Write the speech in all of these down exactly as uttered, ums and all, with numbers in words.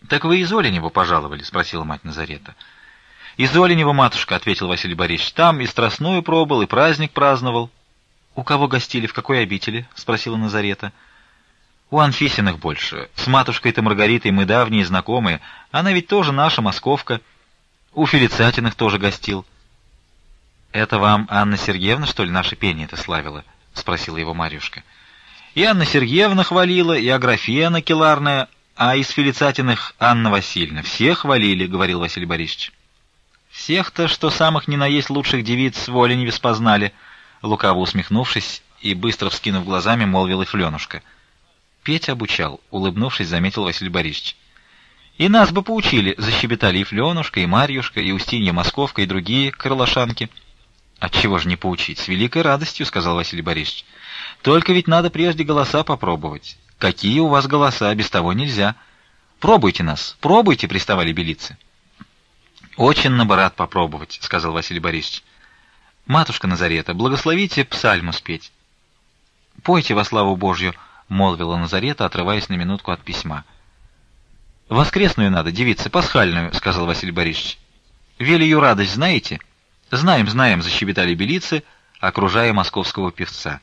Так вы из Оленева пожаловали? — спросила мать Назарета. — Из Оленева, матушка, — ответил Василий Борисович. — Там и страстную пробыл, и праздник праздновал. — У кого гостили, в какой обители? — спросила Назарета. — У Анфисиных больше. С матушкой-то Маргаритой мы давние знакомые. Она ведь тоже наша, московка. У Фелицатиных тоже гостил. — Это вам Анна Сергеевна, что ли, наше пение-то славила? — спросила его Марьюшка. — И Анна Сергеевна хвалила, и Аграфена Келарная, а из Фелицатиных Анна Васильевна. Все хвалили, — говорил Василий Борисович. — Всех-то, что самых не наесть лучших девиц в Оленеве спознали, — лукаво усмехнувшись и быстро вскинув глазами, молвила Фленушка. Петь обучал, — улыбнувшись, заметил Василий Борисович. — И нас бы поучили, — защебетали и Фленушка, и Марьюшка, и Устинья Московка, и другие крылашанки. — Отчего же не поучить? С великой радостью, — сказал Василий Борисович. — Только ведь надо прежде голоса попробовать. Какие у вас голоса, без того нельзя. Пробуйте нас, пробуйте, — приставали белицы. — Очень на бы рад попробовать, — сказал Василий Борисович. — Матушка Назарета, благословите псальму спеть. — Пойте во славу Божью, — молвила Назарета, отрываясь на минутку от письма. — Воскресную надо, девица, пасхальную, — сказал Василий Борисович. — Велию радость знаете? — Знаем, знаем, — защебетали белицы, окружая московского певца.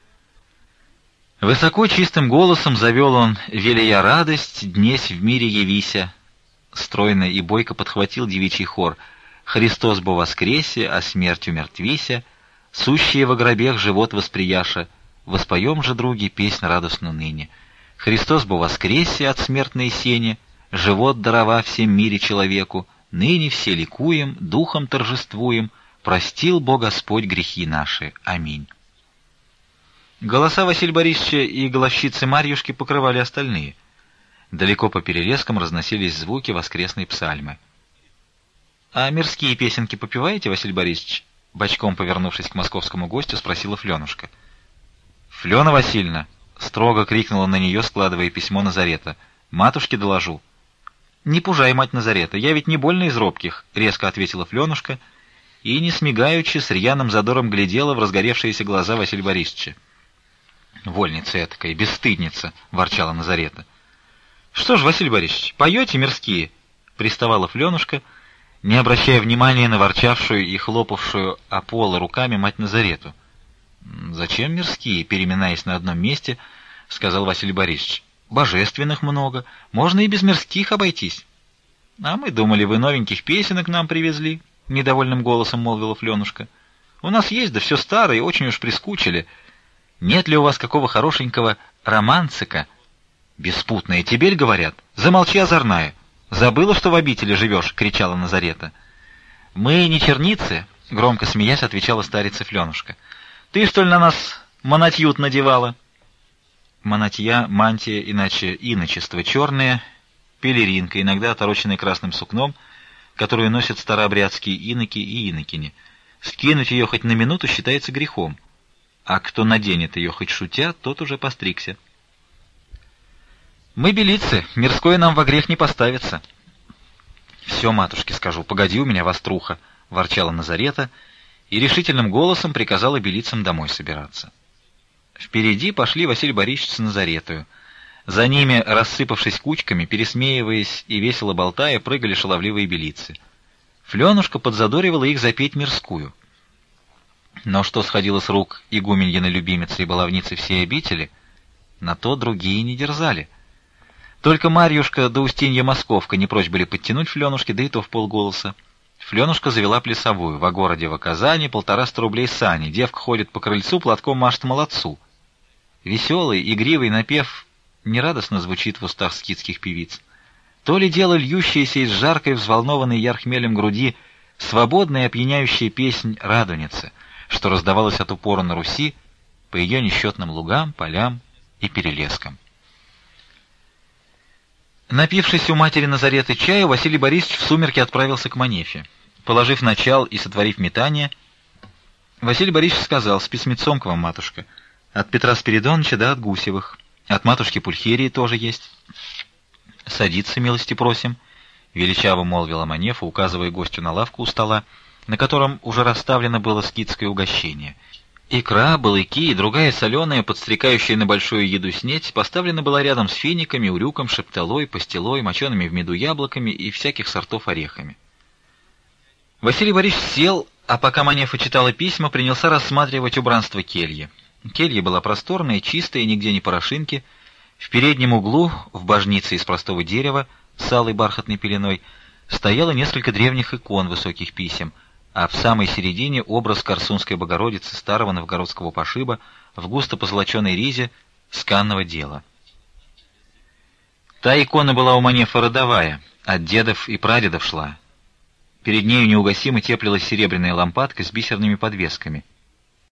Высоко чистым голосом завел он: «Велия радость, днесь в мире явися». Стройно и бойко подхватил девичий хор: «Христос бо воскресе, а смерть умертвися, сущие во гробех живот восприяша, воспоем же, други, песнь радостную ныне. Христос бо воскресе от смертной сени, живот дарова всем мире человеку, ныне все ликуем, духом торжествуем, простил Бог Господь грехи наши. Аминь». Голоса Василия Борисовича и голосщицы Марьюшки покрывали остальные. Далеко по перелескам разносились звуки воскресной псальмы. — А мирские песенки попеваете, Василий Борисович? — бочком повернувшись к московскому гостю, спросила Фленушка. — Флена Васильевна! — строго крикнула на нее, складывая письмо Назарета. — Матушке доложу. — Не пужай, мать Назарета, я ведь не больно из робких, — резко ответила Фленушка, и, не смигаючи, с рьяным задором глядела в разгоревшиеся глаза Василия Борисовича. — Вольница этакая, бесстыдница! — ворчала Назарета. — Что ж, Василий Борисович, поете мирские? — приставала Фленушка, не обращая внимания на ворчавшую и хлопавшую о поло руками мать Назарету. — Зачем мирские? — переминаясь на одном месте, — сказал Василий Борисович. — Божественных много, можно и без мирских обойтись. — А мы думали, вы новеньких песенок нам привезли, — недовольным голосом молвила Фленушка. — У нас есть, да все старое, очень уж прискучили. Нет ли у вас какого хорошенького романцика? — Беспутная тебель, говорят. Замолчи, озорная. Забыла, что в обители живешь, — кричала Назарета. — Мы не черницы, — громко смеясь отвечала старица Фленушка. — Ты, что ли, на нас монатьют надевала? Монатья, мантия, иначе иночество черное, пелеринка, иногда отороченная красным сукном, которую носят старообрядские иноки и инокини. Скинуть ее хоть на минуту считается грехом. А кто наденет ее хоть шутя, тот уже постригся. Мы белицы, мирское нам во грех не поставится. — Все, матушке скажу, погоди у меня воструха, — ворчала Назарета и решительным голосом приказала белицам домой собираться. Впереди пошли Василий Борисович с Назаретою. За ними, рассыпавшись кучками, пересмеиваясь и весело болтая, прыгали шаловливые белицы. Фленушка подзадоривала их запеть мирскую. Но что сходило с рук игуменьиной любимицы и баловницы всей обители, на то другие не дерзали. Только Марьюшка да Устинья Московка не прочь были подтянуть Фленушке, да и то в полголоса. Фленушка завела плясовую: во городе в Казани полтораста рублей сани, девка ходит по крыльцу, платком машет молодцу. Веселый, игривый напев нерадостно звучит в устах скитских певиц. То ли дело льющаяся из жаркой, взволнованной ярхмелем груди свободная и опьяняющая песнь «Радуницы», что раздавалось от упора на Руси по ее несчетным лугам, полям и перелескам. Напившись у матери Назареты чаю, Василий Борисович в сумерки отправился к Манефе. Положив начал и сотворив метание, Василий Борисович сказал: «С письмецом к вам, матушка. От Петра Спиридоновича да от Гусевых. От матушки Пульхерии тоже есть». «Садиться, милости просим», — величаво молвила Манефа, указывая гостю на лавку у стола, на котором уже расставлено было скитское угощение. Икра, балыки и другая соленая, подстрекающая на большую еду снеть, поставлена была рядом с финиками, урюком, шепталой, пастилой, мочеными в меду яблоками и всяких сортов орехами. Василий Борисович сел, а пока Манефа читала письма, принялся рассматривать убранство кельи. Келья была просторная, чистая, нигде не порошинки. В переднем углу, в божнице из простого дерева, с алой бархатной пеленой, стояло несколько древних икон высоких писем, а в самой середине образ Корсунской Богородицы старого новгородского пошиба в густо позолоченной ризе сканного дела. Та икона была у Манефы родовая, от дедов и прадедов шла. Перед нею неугасимо теплилась серебряная лампадка с бисерными подвесками.